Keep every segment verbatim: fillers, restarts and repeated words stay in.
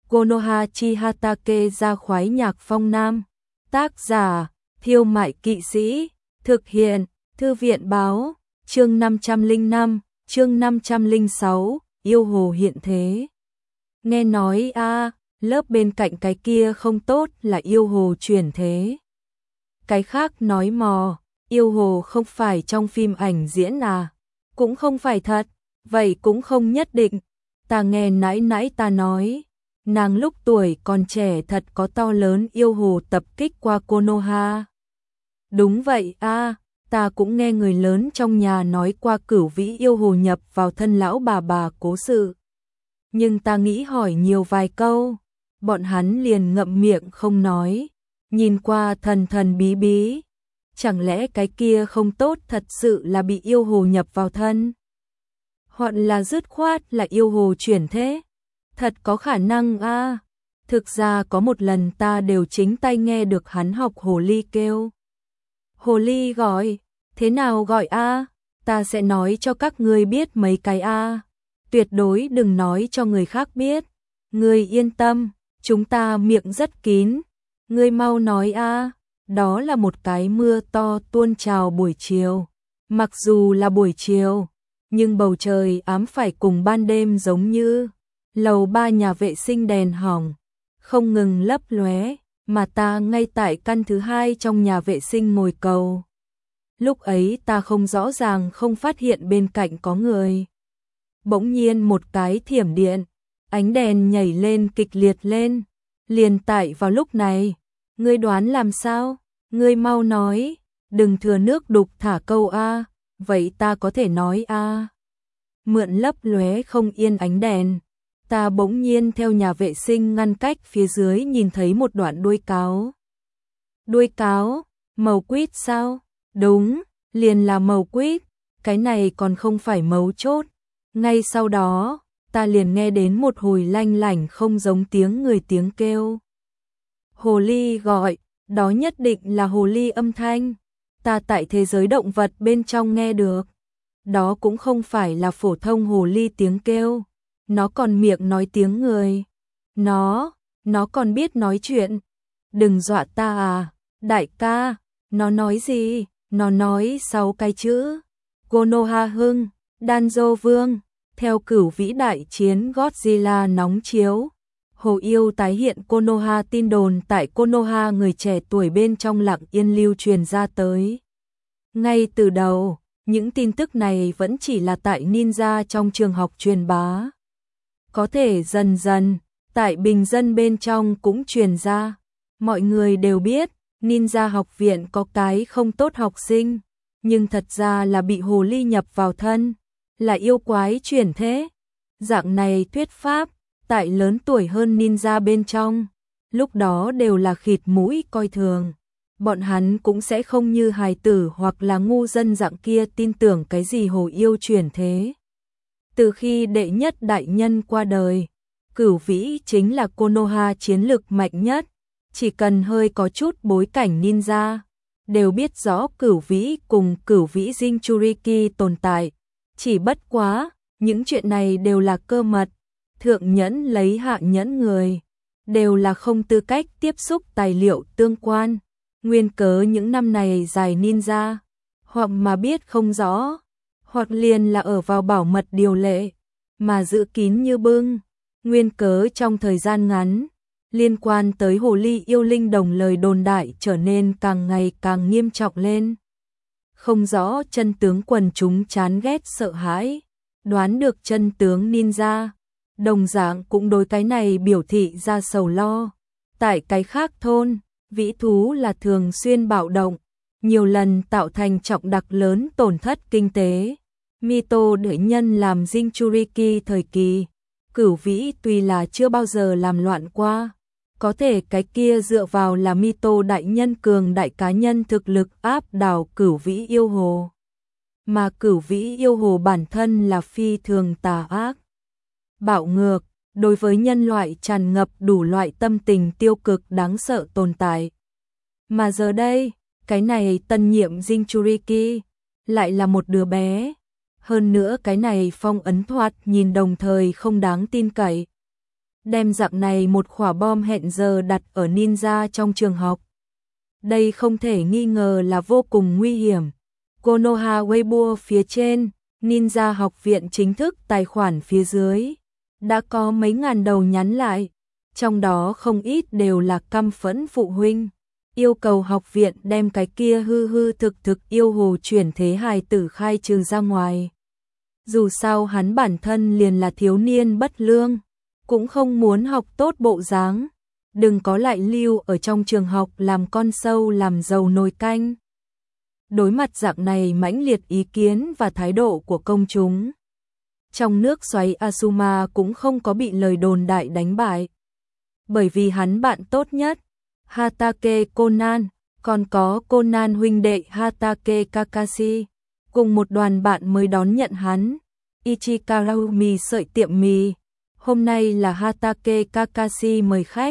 Konoha Chihatake ra khoái nhạc phong nam. Tác giả, Thiêu Mại Kỵ Sĩ. Thực hiện, Thư viện báo. Chương năm trăm lẻ năm, chương năm trăm lẻ sáu, yêu hồ hiện thế. Nghe nói a, à, lớp bên cạnh cái kia không tốt là yêu hồ chuyển thế. Cái khác nói mò, yêu hồ không phải trong phim ảnh diễn à? Cũng không phải thật, vậy cũng không nhất định. Ta nghe nãy nãy ta nói, nàng lúc tuổi còn trẻ thật có to lớn yêu hồ tập kích qua Konoha. Đúng vậy a, à, ta cũng nghe người lớn trong nhà nói qua cửu vĩ yêu hồ nhập vào thân lão bà bà cố sự. Nhưng ta nghĩ hỏi nhiều vài câu, bọn hắn liền ngậm miệng không nói, nhìn qua thần thần bí bí. Chẳng lẽ cái kia không tốt thật sự là bị yêu hồ nhập vào thân? Hoặc là dứt khoát là yêu hồ chuyển thế? Thật có khả năng a. À. Thực ra có một lần ta đều chính tay nghe được hắn học hồ ly kêu. Hồ ly gọi, thế nào gọi a? À? Ta sẽ nói cho các ngươi biết mấy cái a. À. Tuyệt đối đừng nói cho người khác biết. Ngươi yên tâm, chúng ta miệng rất kín. Ngươi mau nói a. À. Đó là một cái mưa to tuôn trào buổi chiều. Mặc dù là buổi chiều, nhưng bầu trời ám phải cùng ban đêm giống như. Lầu ba nhà vệ sinh đèn hỏng, không ngừng lấp lóe, mà ta ngay tại căn thứ hai trong nhà vệ sinh ngồi cầu. Lúc ấy ta không rõ ràng không phát hiện bên cạnh có người. Bỗng nhiên một cái thiểm điện, ánh đèn nhảy lên kịch liệt lên. Liền tại vào lúc này, ngươi đoán làm sao? Ngươi mau nói, đừng thừa nước đục thả câu a, vậy ta có thể nói a. Mượn lấp lóe không yên ánh đèn, ta bỗng nhiên theo nhà vệ sinh ngăn cách phía dưới nhìn thấy một đoạn đuôi cáo. Đuôi cáo, màu quýt sao? Đúng, liền là màu quýt, cái này còn không phải mấu chốt. Ngay sau đó, ta liền nghe đến một hồi lanh lảnh không giống tiếng người tiếng kêu. Hồ ly gọi, đó nhất định là hồ ly âm thanh. Ta tại thế giới động vật bên trong nghe được. Đó cũng không phải là phổ thông hồ ly tiếng kêu. Nó còn miệng nói tiếng người. Nó, nó còn biết nói chuyện. Đừng dọa ta à, đại ca. Nó nói gì? Nó nói sáu cái chữ. Konoha hưng, Danzo vương. Theo cửu vĩ đại chiến Godzilla nóng chiếu. Hồ yêu tái hiện Konoha, tin đồn tại Konoha người trẻ tuổi bên trong lặng yên lưu truyền ra tới. Ngay từ đầu, những tin tức này vẫn chỉ là tại ninja trong trường học truyền bá. Có thể dần dần, tại bình dân bên trong cũng truyền ra. Mọi người đều biết, ninja học viện có cái không tốt học sinh, nhưng thật ra là bị hồ ly nhập vào thân, là yêu quái chuyển thế. Dạng này thuyết pháp, tại lớn tuổi hơn ninja bên trong, lúc đó đều là khịt mũi coi thường. Bọn hắn cũng sẽ không như hài tử hoặc là ngu dân dạng kia tin tưởng cái gì hồ yêu chuyển thế. Từ khi đệ nhất đại nhân qua đời, cửu vĩ chính là Konoha chiến lực mạnh nhất. Chỉ cần hơi có chút bối cảnh ninja, đều biết rõ cửu vĩ cùng cửu vĩ Jinchuriki tồn tại. Chỉ bất quá, những chuyện này đều là cơ mật. Thượng nhẫn lấy hạ nhẫn người, đều là không tư cách tiếp xúc tài liệu tương quan. Nguyên cớ những năm này dài ninja, hoặc mà biết không rõ, hoặc liền là ở vào bảo mật điều lệ, mà giữ kín như bưng. Nguyên cớ trong thời gian ngắn, liên quan tới hồ ly yêu linh đồng lời đồn đại trở nên càng ngày càng nghiêm trọng lên. Không rõ chân tướng quần chúng chán ghét sợ hãi, đoán được chân tướng ninja. Đồng dạng cũng đối cái này biểu thị ra sầu lo. Tại cái khác thôn, vĩ thú là thường xuyên bạo động, nhiều lần tạo thành trọng đặc lớn tổn thất kinh tế. Mito đợi nhân làm Jinchuriki thời kỳ, cửu vĩ tuy là chưa bao giờ làm loạn qua, có thể cái kia dựa vào là Mito đại nhân cường đại cá nhân thực lực áp đảo cửu vĩ yêu hồ. Mà cửu vĩ yêu hồ bản thân là phi thường tà ác, bạo ngược, đối với nhân loại tràn ngập đủ loại tâm tình tiêu cực đáng sợ tồn tại. Mà giờ đây, cái này tân nhiệm Jinchuriki lại là một đứa bé. Hơn nữa cái này phong ấn thoạt nhìn đồng thời không đáng tin cậy. đem dạng này một quả bom hẹn giờ đặt ở ninja trong trường học. Đây không thể nghi ngờ là vô cùng nguy hiểm. Konoha Weibo phía trên, Ninja học viện chính thức tài khoản phía dưới. Đã có mấy ngàn đầu nhắn lại, trong đó không ít đều là căm phẫn phụ huynh. Yêu cầu học viện đem cái kia hư hư thực thực yêu hồ chuyển thế hài tử khai trừ ra ngoài. Dù sao hắn bản thân liền là thiếu niên bất lương, cũng không muốn học tốt bộ dáng. Đừng có lại lưu ở trong trường học làm con sâu làm dầu nồi canh. Đối mặt dạng này mãnh liệt ý kiến và thái độ của công chúng, trong nước xoáy Asuma cũng không có bị lời đồn đại đánh bại. Bởi vì hắn bạn tốt nhất, Hatake Conan, còn có Conan huynh đệ Hatake Kakashi, cùng một đoàn bạn mới đón nhận hắn, Ichikaru mì sợi tiệm mì. Hôm nay là Hatake Kakashi mời khách,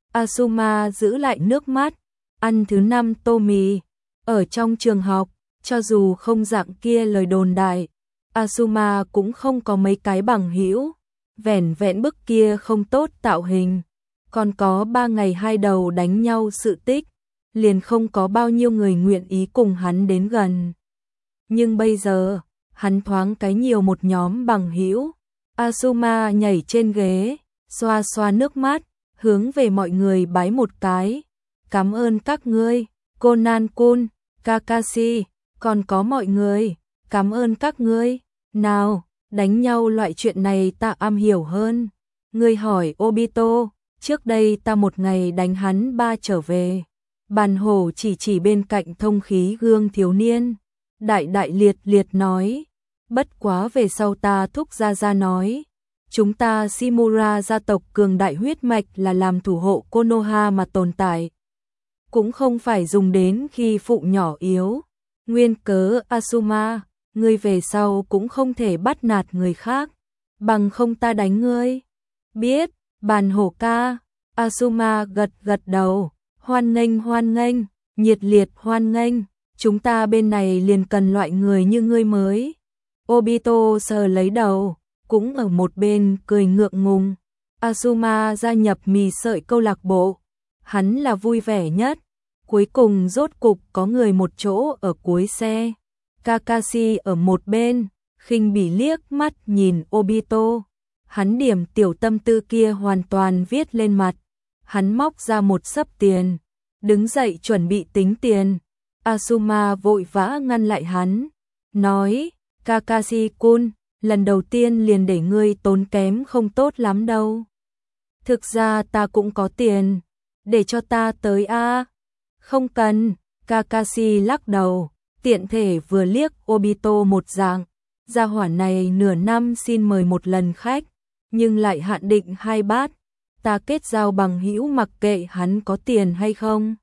Asuma giữ lại nước mắt, ăn thứ năm tô mì. Ở trong trường học, cho dù không dạng kia lời đồn đại, Asuma cũng không có mấy cái bằng hữu, vẻn vẹn bức kia không tốt tạo hình, còn có ba ngày hai đầu đánh nhau sự tích, liền không có bao nhiêu người nguyện ý cùng hắn đến gần. Nhưng bây giờ, hắn thoáng cái nhiều một nhóm bằng hữu. Asuma nhảy trên ghế, xoa xoa nước mắt, hướng về mọi người bái một cái. Cảm ơn các ngươi, Conan-kun, Kakashi, còn có mọi người, cảm ơn các ngươi. Nào, đánh nhau loại chuyện này ta am hiểu hơn. Ngươi hỏi Obito, trước đây ta một ngày đánh hắn ba trở về. Bàn hổ chỉ chỉ bên cạnh thông khí gương thiếu niên. Đại đại liệt liệt nói, bất quá về sau ta thúc gia gia nói. Chúng ta Shimura gia tộc cường đại huyết mạch là làm thủ hộ Konoha mà tồn tại. Cũng không phải dùng đến khi phụ nhỏ yếu. Nguyên cớ Asuma, ngươi về sau cũng không thể bắt nạt người khác, bằng không ta đánh ngươi. Biết, bàn hổ ca. Asuma gật gật đầu, hoan nghênh hoan nghênh, nhiệt liệt hoan nghênh, chúng ta bên này liền cần loại người như ngươi mới. Obito sờ lấy đầu, cũng ở một bên cười ngượng ngùng. Asuma gia nhập mì sợi câu lạc bộ, hắn là vui vẻ nhất. Cuối cùng rốt cục có người một chỗ ở cuối xe. Kakashi ở một bên, khinh bỉ liếc mắt nhìn Obito. Hắn điểm tiểu tâm tư kia hoàn toàn viết lên mặt. Hắn móc ra một xấp tiền, đứng dậy chuẩn bị tính tiền. Asuma vội vã ngăn lại hắn, nói, Kakashi-kun, lần đầu tiên liền để ngươi tốn kém không tốt lắm đâu. Thực ra ta cũng có tiền, để cho ta tới a. Không cần, Kakashi lắc đầu, tiện thể vừa liếc Obito một dạng, gia hỏa này nửa năm xin mời một lần khách, nhưng lại hạn định hai bát, ta kết giao bằng hữu mặc kệ hắn có tiền hay không.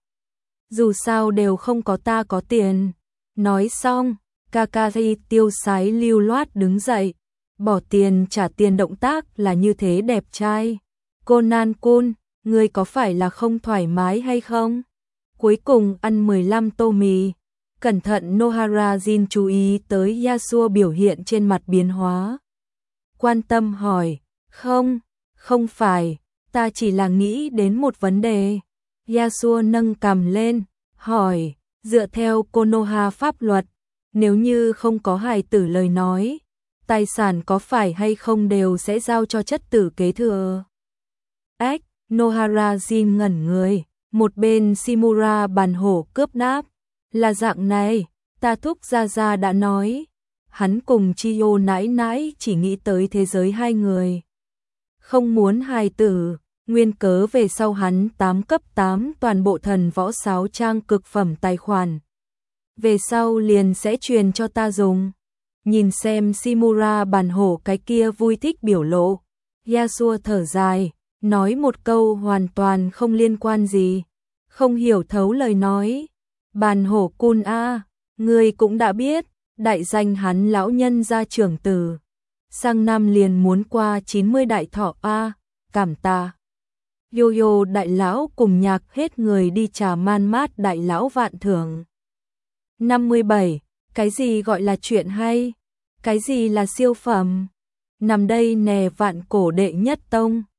Dù sao đều không có ta có tiền. Nói xong, Kakashi tiêu sái lưu loát đứng dậy, bỏ tiền trả tiền động tác là như thế đẹp trai. Conan-kun, ngươi có phải là không thoải mái hay không? Cuối cùng ăn mười lăm tô mì, cẩn thận Nohara Jin chú ý tới Yasuo biểu hiện trên mặt biến hóa. Quan tâm hỏi, không, không phải, ta chỉ là nghĩ đến một vấn đề. Yasuo nâng cằm lên, hỏi, dựa theo Konoha pháp luật, nếu như không có hài tử lời nói, tài sản có phải hay không đều sẽ giao cho chất tử kế thừa. Ách, Nohara Jin ngẩn người, một bên Shimura bàn hổ cướp đáp, là dạng này, ta thúc gia gia đã nói, hắn cùng Chiyo nãi nãi chỉ nghĩ tới thế giới hai người. Không muốn hài tử, nguyên cớ về sau hắn tám cấp tám toàn bộ thần võ sáo trang cực phẩm tài khoản. Về sau liền sẽ truyền cho ta dùng. Nhìn xem Shimura bàn hổ cái kia vui thích biểu lộ. Yasuo thở dài, nói một câu hoàn toàn không liên quan gì. Không hiểu thấu lời nói. Bàn hổ cun a, ngươi cũng đã biết, đại danh hắn lão nhân gia trưởng tử. Sang năm liền muốn qua chín mươi đại thọ a, cảm tạ. Yo-yo đại lão cùng nhạc hết người đi trà man mát đại lão vạn thưởng. năm mươi bảy. Cái gì gọi là chuyện hay? Cái gì là siêu phẩm? Nằm đây nè vạn cổ đệ nhất tông.